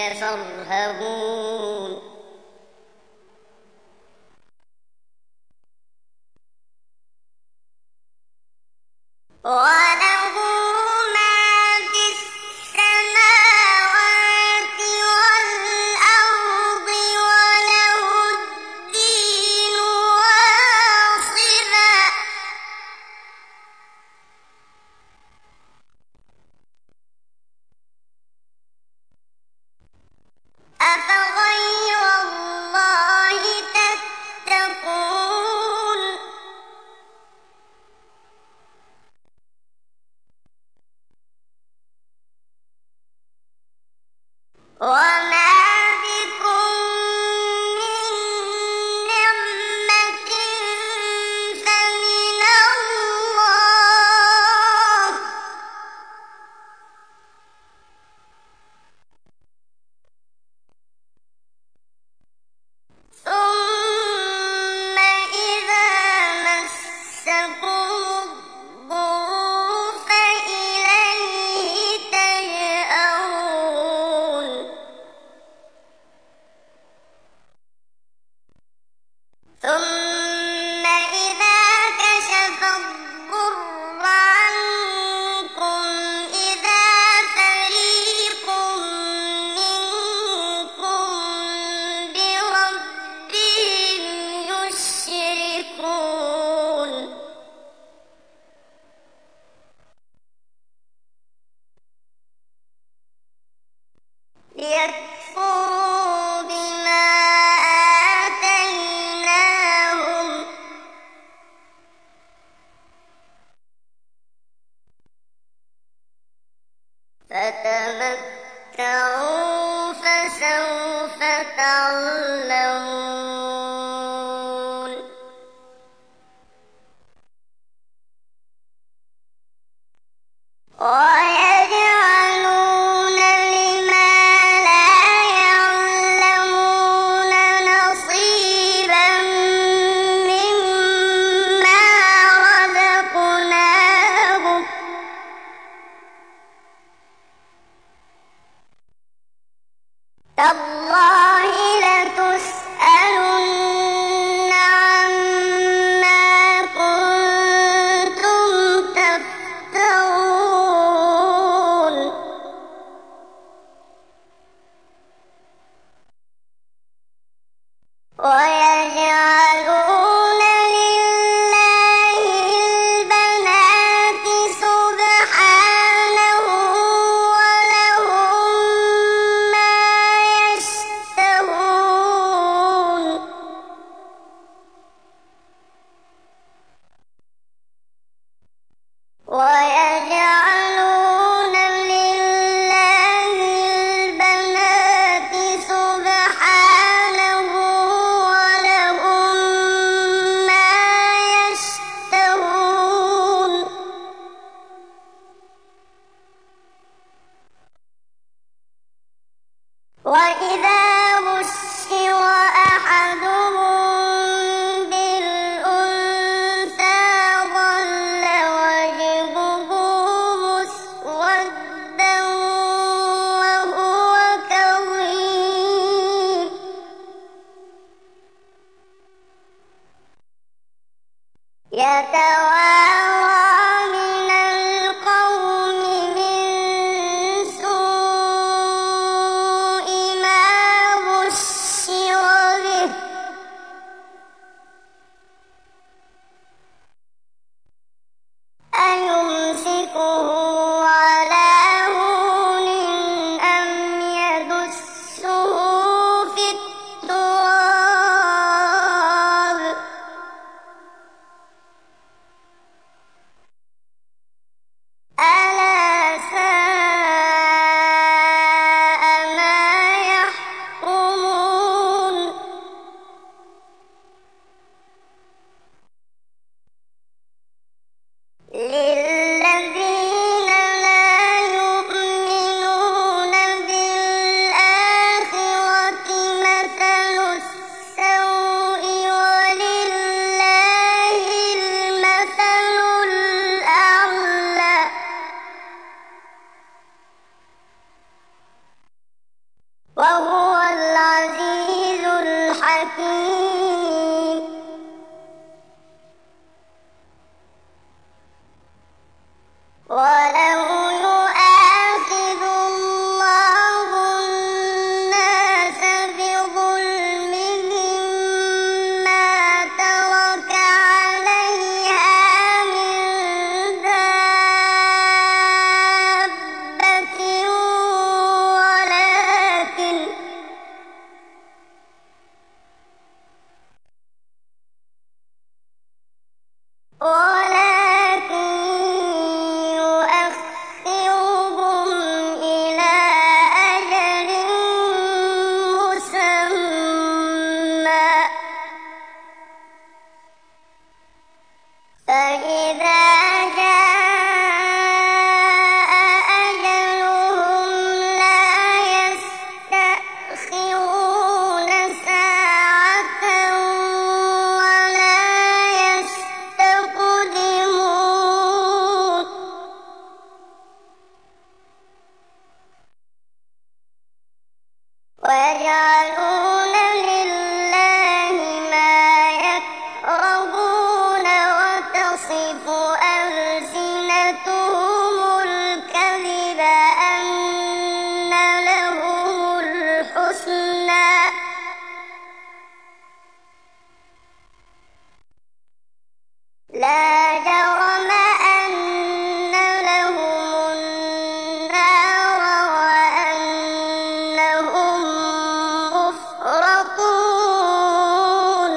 فارهبون وله ما في السماوات والأرض وله الدين واصبا أفغير الله تتقون وما بكم من نعمة فمن الله ثم إذا مسكم الضر فإليه تجأرون ثم إذا كشف الضر عنكم إذا فريق منكم بربهم يشركون ليكفروا بما آتيناهم فتمتعوا فسوف تعلمون ويجعلون لما لا يعلمون نصيبا مما رزقناهم تالله لتسألن عما كنتم تفترون ويجعلون لله البنات سبحانه ولهم ما يشتهون ويجعلون لله البنات سبحانه ولهم ما يشتهون وإذا بشر أحدهم بالأنثى ظل وجهه مسودا وهو كظيم يتوارى من القوم من سوء ما وهو العزيز الحكيم. ولو يؤاخذ الله الناس بظلمهم ما ترك عليها من دابة ولكن يؤخرهم إلى أجل مسمى، فإذا جاء أجلهم لا يستأخرون ساعة ولا يستقدمون. ويجعلون لله ما يكرهون وتصف ألسنتهم الكذب أن لهم الحسنى لا جرم أن لهم النار وأنهم مفرطون.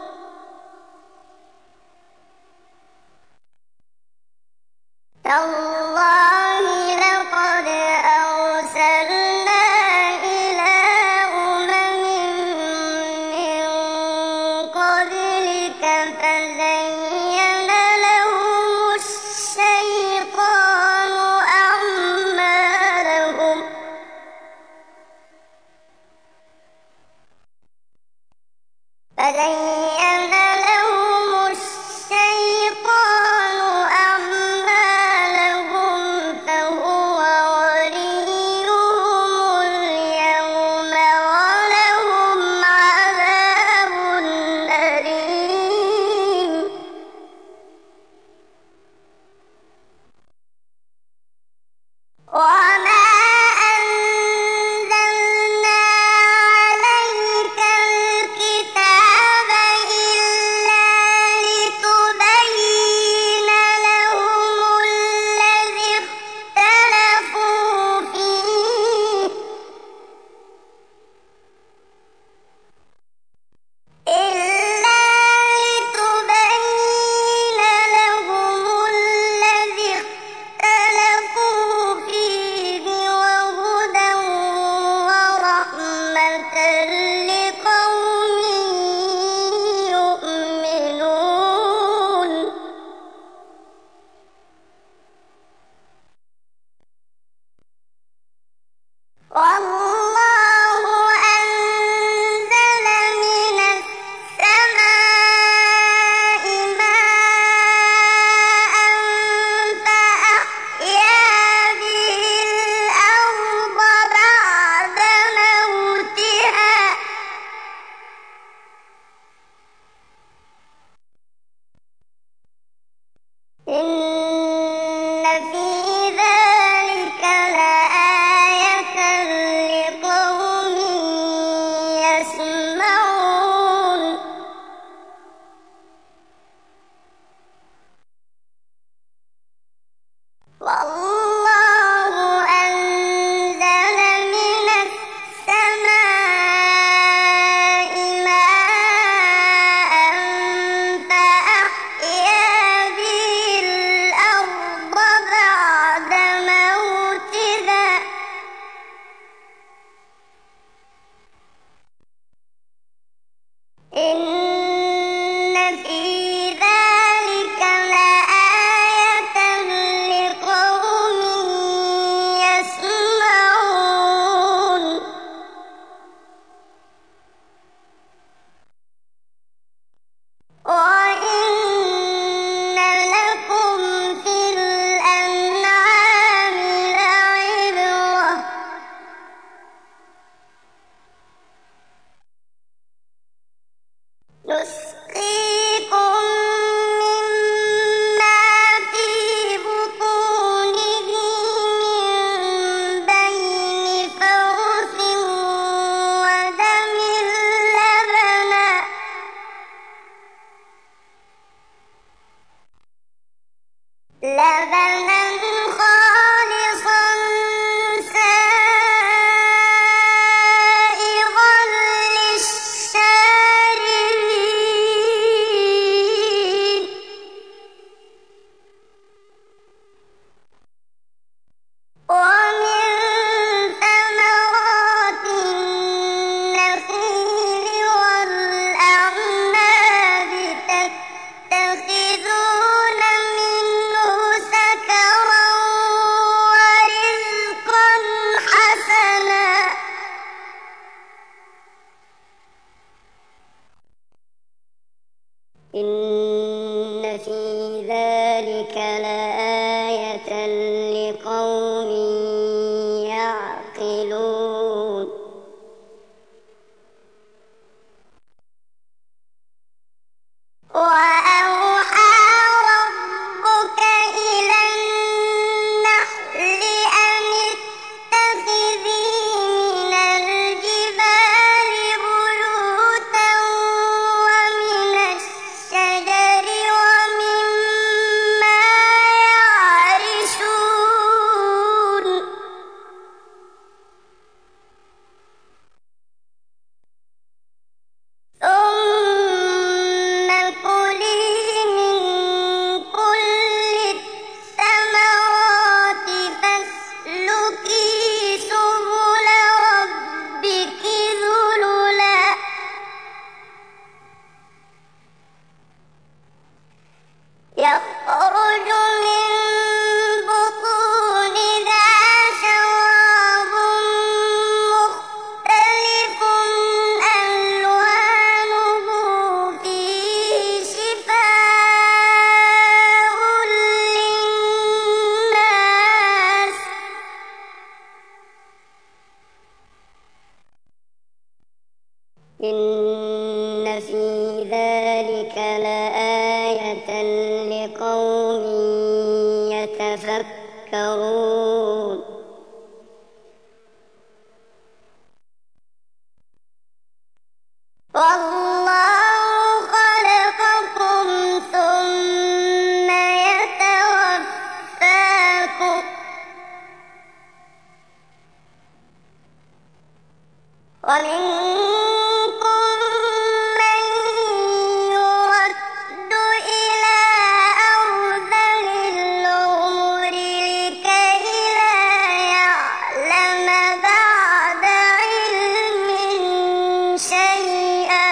تالله لقد أرسلنا إلى أمم من قبلك فزين لهم الشيطان أعمالهم فهو وليهم اليوم ولهم عذاب أليم. وما أنزلنا عليك الكتاب إلا لتبين لهم الذي اختلفوا فيه وهدى ورحمة لقوم يؤمنون. والله أنزل من السماء ماء فأحيا به الأرض بعد موتها إن في ذلك لآية لقوم يتفكرون والله خلقكم ثم يتوفاكم ومنكم من يرد إلى أرذل العمر لكي لا يعلم بعد علم شيئا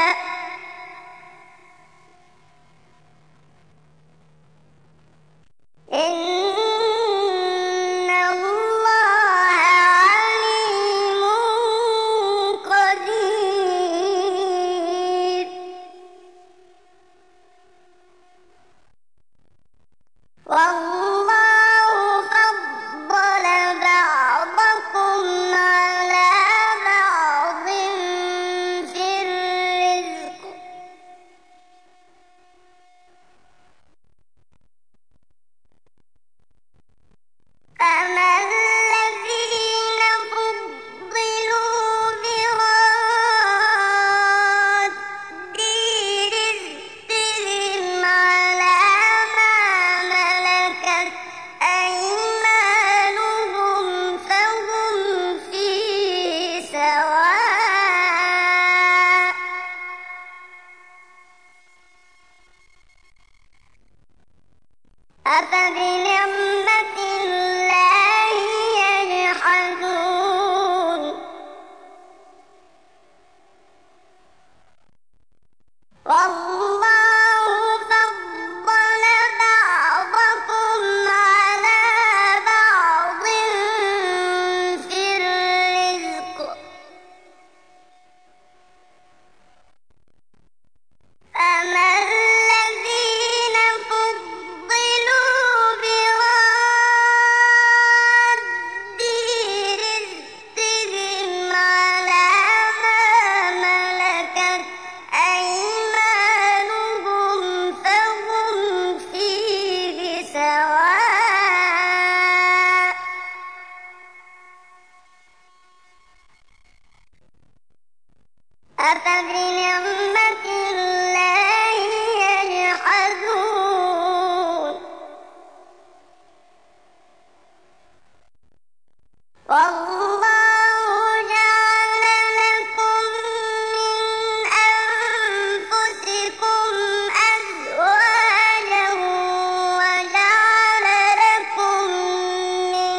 إن الله عليم قدير والله فضل بعضكم على بعض في الرزق فما الذين فضلوا براد رزقهم على ما ملكت أيمانهم فهم فيه سواء أفبنعمة الله يجحدون والله فضل بعضكم على بعض في الرزق فما الذين فضلوا براد رزقهم على ما ملكت أيمانهم فهم فيه سواء أفبنعمة الله يجحدون والله جعل لكم من أنفسكم أزواجا وجعل لكم من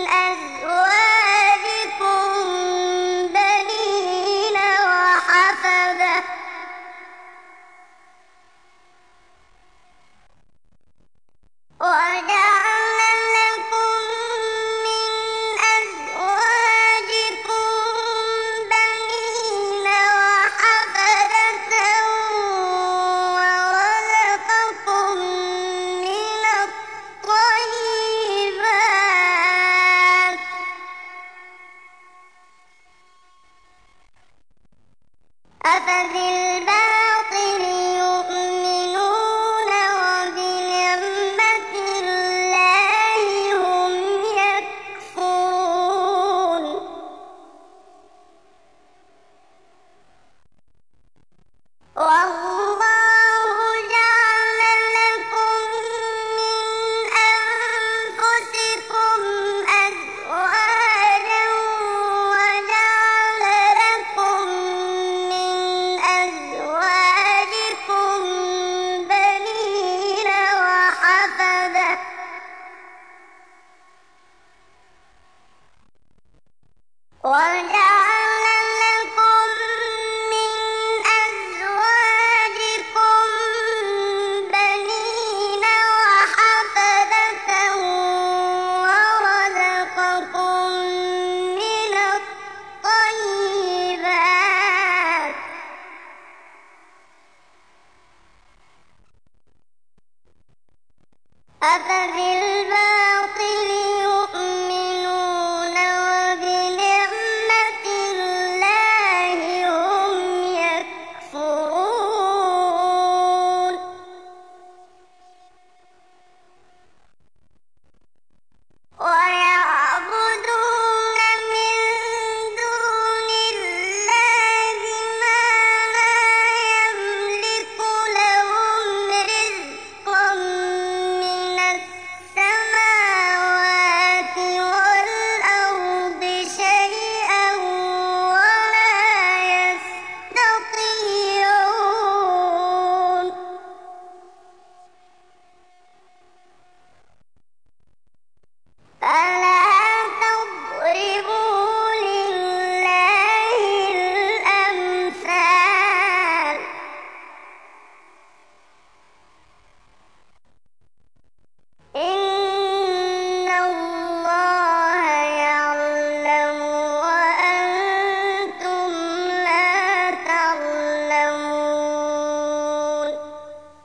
أزواجكم بنين وحفدة وجعل لكم من أزواجكم بنين وحفدة ورزقكم من الطيبات أفبالله